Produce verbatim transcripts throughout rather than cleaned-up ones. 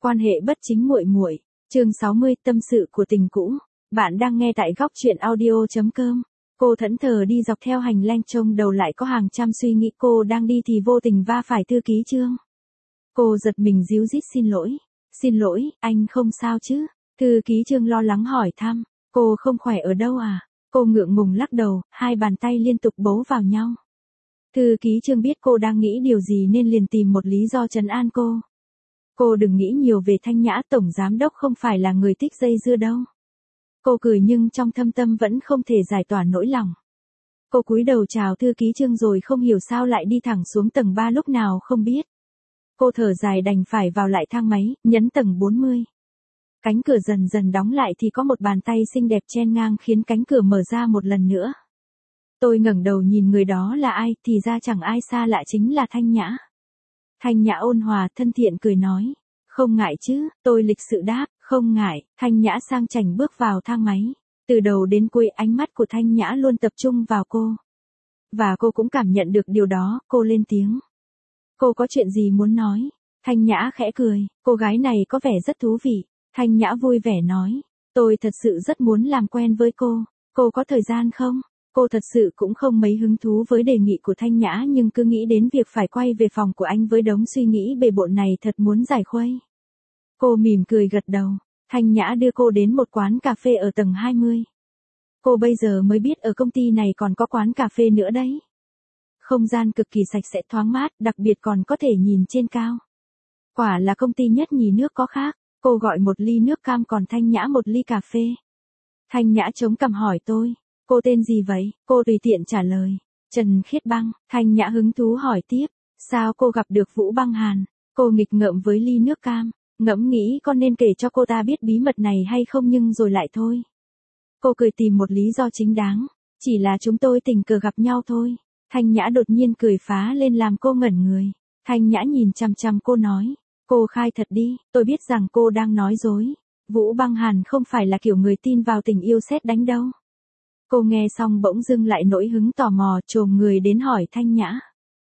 Quan hệ bất chính muội muội. Chương sáu mươi, tâm sự của tình cũ. Bạn đang nghe tại góc truyện audio chấm com. Cô thẫn thờ đi dọc theo hành lang, trông đầu lại có hàng trăm suy nghĩ cô đang đi thì vô tình va phải thư ký Trương. Cô giật mình ríu rít xin lỗi. Xin lỗi, anh không sao chứ? Thư ký Trương lo lắng hỏi thăm. Cô không khỏe ở đâu à? Cô ngượng ngùng lắc đầu, hai bàn tay liên tục bấu vào nhau. Thư ký Trương biết cô đang nghĩ điều gì nên liền tìm một lý do trấn an cô. Cô đừng nghĩ nhiều về Thanh Nhã, tổng giám đốc không phải là người thích dây dưa đâu. Cô cười nhưng trong thâm tâm vẫn không thể giải tỏa nỗi lòng. Cô cúi đầu chào thư ký Trương rồi không hiểu sao lại đi thẳng xuống tầng ba lúc nào không biết. Cô thở dài đành phải vào lại thang máy, nhấn tầng bốn mươi. Cánh cửa dần dần đóng lại thì có một bàn tay xinh đẹp chen ngang khiến cánh cửa mở ra một lần nữa. Tôi ngẩng đầu nhìn người đó là ai, thì ra chẳng ai xa lạ chính là Thanh Nhã. Thanh Nhã ôn hòa thân thiện cười nói. Không ngại chứ, tôi lịch sự đáp, không ngại. Thanh Nhã sang chảnh bước vào thang máy. Từ đầu đến cuối ánh mắt của Thanh Nhã luôn tập trung vào cô. Và cô cũng cảm nhận được điều đó, cô lên tiếng. Cô có chuyện gì muốn nói? Thanh Nhã khẽ cười, cô gái này có vẻ rất thú vị. Thanh Nhã vui vẻ nói. Tôi thật sự rất muốn làm quen với cô. Cô có thời gian không? Cô thật sự cũng không mấy hứng thú với đề nghị của Thanh Nhã nhưng cứ nghĩ đến việc phải quay về phòng của anh với đống suy nghĩ bề bộn này thật muốn giải khuây. Cô mỉm cười gật đầu. Thanh Nhã đưa cô đến một quán cà phê ở tầng hai mươi. Cô bây giờ mới biết ở công ty này còn có quán cà phê nữa đấy. Không gian cực kỳ sạch sẽ thoáng mát, đặc biệt còn có thể nhìn trên cao. Quả là công ty nhất nhì nước có khác. Cô gọi một ly nước cam còn Thanh Nhã một ly cà phê. Thanh Nhã chống cằm hỏi tôi. Cô tên gì vậy? Cô tùy tiện trả lời. Trần Khiết Băng. Thanh Nhã hứng thú hỏi tiếp. Sao cô gặp được Vũ Băng Hàn? Cô nghịch ngợm với ly nước cam. Ngẫm nghĩ con nên kể cho cô ta biết bí mật này hay không nhưng rồi lại thôi. Cô cười tìm một lý do chính đáng. Chỉ là chúng tôi tình cờ gặp nhau thôi. Thanh Nhã đột nhiên cười phá lên làm cô ngẩn người. Thanh Nhã nhìn chằm chằm cô nói. Cô khai thật đi, tôi biết rằng cô đang nói dối. Vũ Băng Hàn không phải là kiểu người tin vào tình yêu sét đánh đâu. Cô nghe xong bỗng dưng lại nổi hứng tò mò chồm người đến hỏi Thanh Nhã.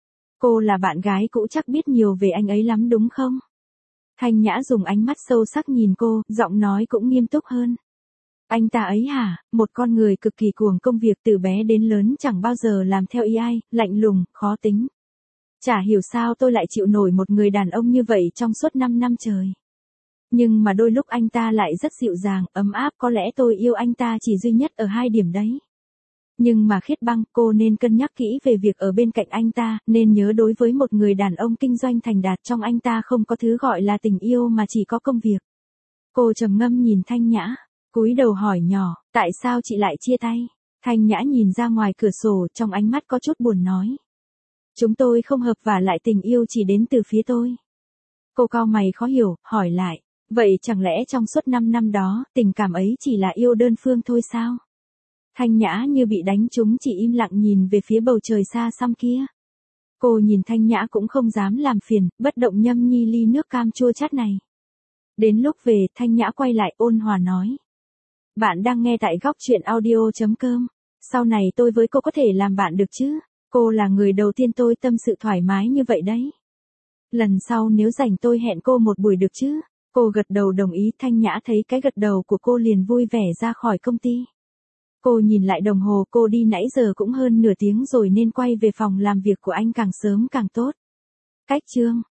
Cô là bạn gái cũ chắc biết nhiều về anh ấy lắm đúng không? Thanh Nhã dùng ánh mắt sâu sắc nhìn cô, giọng nói cũng nghiêm túc hơn. Anh ta ấy hả, một con người cực kỳ cuồng công việc từ bé đến lớn chẳng bao giờ làm theo ý ai, lạnh lùng, khó tính. Chả hiểu sao tôi lại chịu nổi một người đàn ông như vậy trong suốt năm năm trời. Nhưng mà đôi lúc anh ta lại rất dịu dàng, ấm áp, có lẽ tôi yêu anh ta chỉ duy nhất ở hai điểm đấy. Nhưng mà Khiết Băng, cô nên cân nhắc kỹ về việc ở bên cạnh anh ta, nên nhớ đối với một người đàn ông kinh doanh thành đạt trong anh ta không có thứ gọi là tình yêu mà chỉ có công việc. Cô trầm ngâm nhìn Thanh Nhã, cúi đầu hỏi nhỏ, tại sao chị lại chia tay? Thanh Nhã nhìn ra ngoài cửa sổ, trong ánh mắt có chút buồn nói. Chúng tôi không hợp và lại tình yêu chỉ đến từ phía tôi. Cô cau mày khó hiểu, hỏi lại. Vậy chẳng lẽ trong suốt năm năm đó, tình cảm ấy chỉ là yêu đơn phương thôi sao? Thanh Nhã như bị đánh trúng chỉ im lặng nhìn về phía bầu trời xa xăm kia. Cô nhìn Thanh Nhã cũng không dám làm phiền, bất động nhâm nhi ly nước cam chua chát này. Đến lúc về, Thanh Nhã quay lại ôn hòa nói. Bạn đang nghe tại góc truyện audio chấm com. Sau này tôi với cô có thể làm bạn được chứ? Cô là người đầu tiên tôi tâm sự thoải mái như vậy đấy. Lần sau nếu rảnh tôi hẹn cô một buổi được chứ? Cô gật đầu đồng ý. Thanh Nhã thấy cái gật đầu của cô liền vui vẻ ra khỏi công ty. Cô nhìn lại đồng hồ, cô đi nãy giờ cũng hơn nửa tiếng rồi nên quay về phòng làm việc của anh càng sớm càng tốt. Cách chương